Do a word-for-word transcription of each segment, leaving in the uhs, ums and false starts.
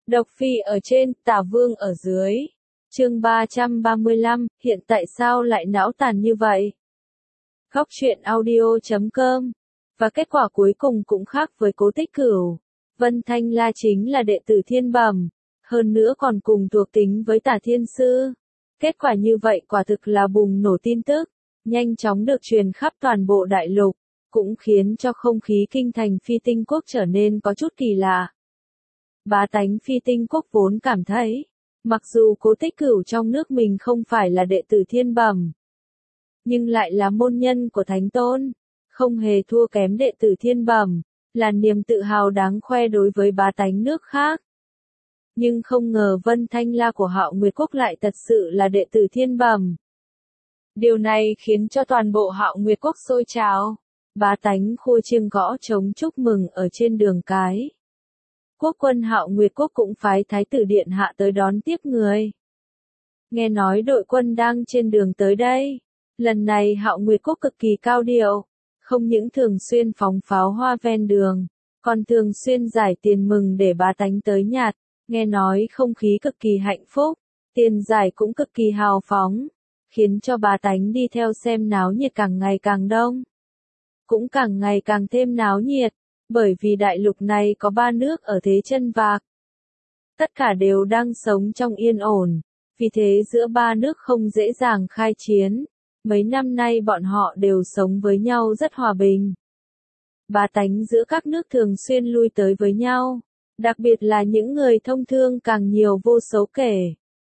Độc Phi ở trên, Tả Vương ở dưới. Chương ba trăm ba mươi lăm, hiện tại sao lại não tàn như vậy? Góc truyện audio chấm com. Và kết quả cuối cùng cũng khác với Cố Tích Cửu. Vân Thanh La chính là đệ tử Thiên Bẩm, hơn nữa còn cùng thuộc tính với Tả Thiên Sư. Kết quả như vậy quả thực là bùng nổ tin tức, nhanh chóng được truyền khắp toàn bộ đại lục, cũng khiến cho không khí kinh thành Phi Tinh Quốc trở nên có chút kỳ lạ. Bá tánh Phi Tinh Quốc vốn cảm thấy, mặc dù Cố Tích Cửu trong nước mình không phải là đệ tử Thiên Bẩm, nhưng lại là môn nhân của Thánh Tôn, không hề thua kém đệ tử Thiên Bẩm, là niềm tự hào đáng khoe đối với bá tánh nước khác. Nhưng không ngờ Vân Thanh La của Hạo Nguyệt Quốc lại thật sự là đệ tử Thiên Bẩm. Điều này khiến cho toàn bộ Hạo Nguyệt Quốc sôi trào, bá tánh khua chiêng gõ trống chúc mừng ở trên đường cái. Quốc quân Hạo Nguyệt Quốc cũng phái Thái tử Điện Hạ tới đón tiếp người. Nghe nói đội quân đang trên đường tới đây. Lần này Hạo Nguyệt Quốc cực kỳ cao điệu, không những thường xuyên phóng pháo hoa ven đường, còn thường xuyên giải tiền mừng để bá tánh tới nhặt. Nghe nói không khí cực kỳ hạnh phúc, tiền giải cũng cực kỳ hào phóng, khiến cho bá tánh đi theo xem náo nhiệt càng ngày càng đông. Cũng càng ngày càng thêm náo nhiệt, bởi vì đại lục này có ba nước ở thế chân vạc. Tất cả đều đang sống trong yên ổn, vì thế giữa ba nước không dễ dàng khai chiến. Mấy năm nay bọn họ đều sống với nhau rất hòa bình. Bá tánh giữa các nước thường xuyên lui tới với nhau, đặc biệt là những người thông thương càng nhiều vô số kể.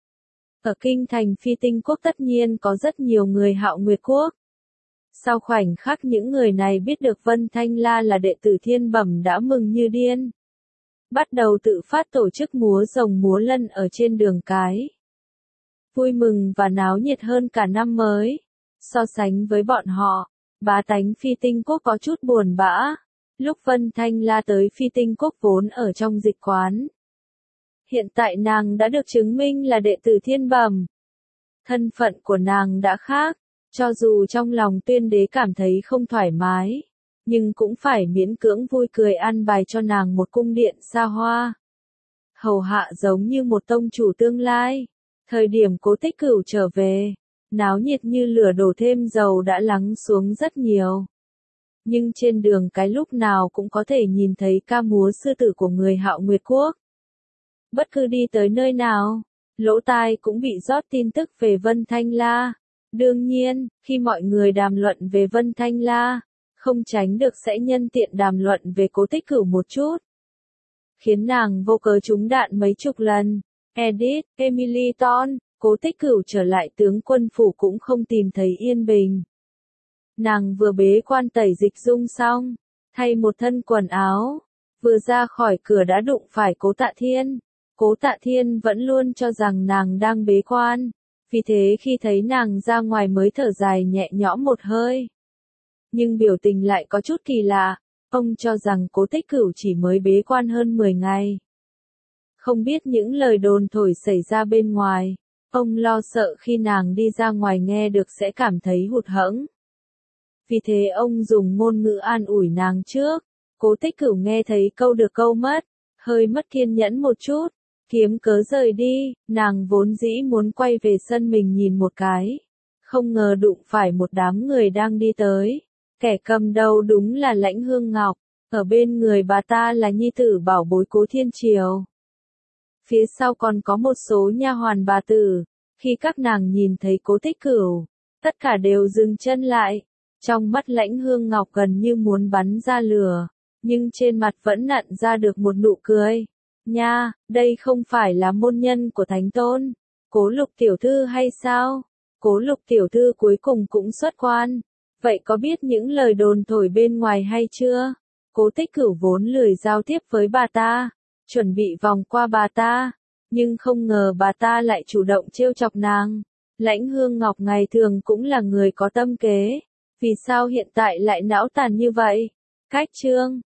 Ở kinh thành Phi Tinh Quốc tất nhiên có rất nhiều người Hạo Nguyệt Quốc. Sau khoảnh khắc những người này biết được Vân Thanh La là đệ tử Thiên Bẩm đã mừng như điên. Bắt đầu tự phát tổ chức múa rồng múa lân ở trên đường cái. Vui mừng và náo nhiệt hơn cả năm mới. So sánh với bọn họ, bá tánh Phi Tinh Quốc có chút buồn bã. Lúc Vân Thanh La tới Phi Tinh Quốc vốn ở trong dịch quán. Hiện tại nàng đã được chứng minh là đệ tử Thiên Bẩm. Thân phận của nàng đã khác, cho dù trong lòng Tuyên Đế cảm thấy không thoải mái, nhưng cũng phải miễn cưỡng vui cười an bài cho nàng một cung điện xa hoa. Hầu hạ giống như một tông chủ tương lai. Thời điểm Cố Tích Cửu trở về, náo nhiệt như lửa đổ thêm dầu đã lắng xuống rất nhiều. Nhưng trên đường cái lúc nào cũng có thể nhìn thấy ca múa sư tử của người Hạo Nguyệt Quốc. Bất cứ đi tới nơi nào, lỗ tai cũng bị rót tin tức về Vân Thanh La. Đương nhiên, khi mọi người đàm luận về Vân Thanh La, không tránh được sẽ nhân tiện đàm luận về Cố Tích Cửu một chút. Khiến nàng vô cớ trúng đạn mấy chục lần. Edith, Emily Ton, Cố Tích Cửu trở lại tướng quân phủ cũng không tìm thấy yên bình. Nàng vừa bế quan tẩy dịch dung xong, thay một thân quần áo, vừa ra khỏi cửa đã đụng phải Cố Tạ Thiên. Cố Tạ Thiên vẫn luôn cho rằng nàng đang bế quan, vì thế khi thấy nàng ra ngoài mới thở dài nhẹ nhõm một hơi. Nhưng biểu tình lại có chút kỳ lạ, ông cho rằng Cố Tích Cửu chỉ mới bế quan hơn mười ngày. Không biết những lời đồn thổi xảy ra bên ngoài, ông lo sợ khi nàng đi ra ngoài nghe được sẽ cảm thấy hụt hẫng. Vì thế ông dùng ngôn ngữ an ủi nàng trước. Cố Tích Cửu nghe thấy câu được câu mất, hơi mất kiên nhẫn một chút, kiếm cớ rời đi. Nàng vốn dĩ muốn quay về sân mình nhìn một cái, không ngờ đụng phải một đám người đang đi tới. Kẻ cầm đầu đúng là Lãnh Hương Ngọc, ở bên người bà ta là nhi tử bảo bối Cố Thiên Triều. Phía sau còn có một số nha hoàn bà tử. Khi các nàng nhìn thấy Cố Tích Cửu, tất cả đều dừng chân lại. Trong mắt Lãnh Hương Ngọc gần như muốn bắn ra lửa, nhưng trên mặt vẫn nặn ra được một nụ cười. Nha, đây không phải là môn nhân của Thánh Tôn, Cố Lục tiểu thư hay sao? Cố Lục tiểu thư cuối cùng cũng xuất quan. Vậy có biết những lời đồn thổi bên ngoài hay chưa? Cố Tích Cửu vốn lười giao tiếp với bà ta, chuẩn bị vòng qua bà ta, nhưng không ngờ bà ta lại chủ động trêu chọc nàng. Lãnh Hương Ngọc ngày thường cũng là người có tâm kế, vì sao hiện tại lại não tàn như vậy? Cách chương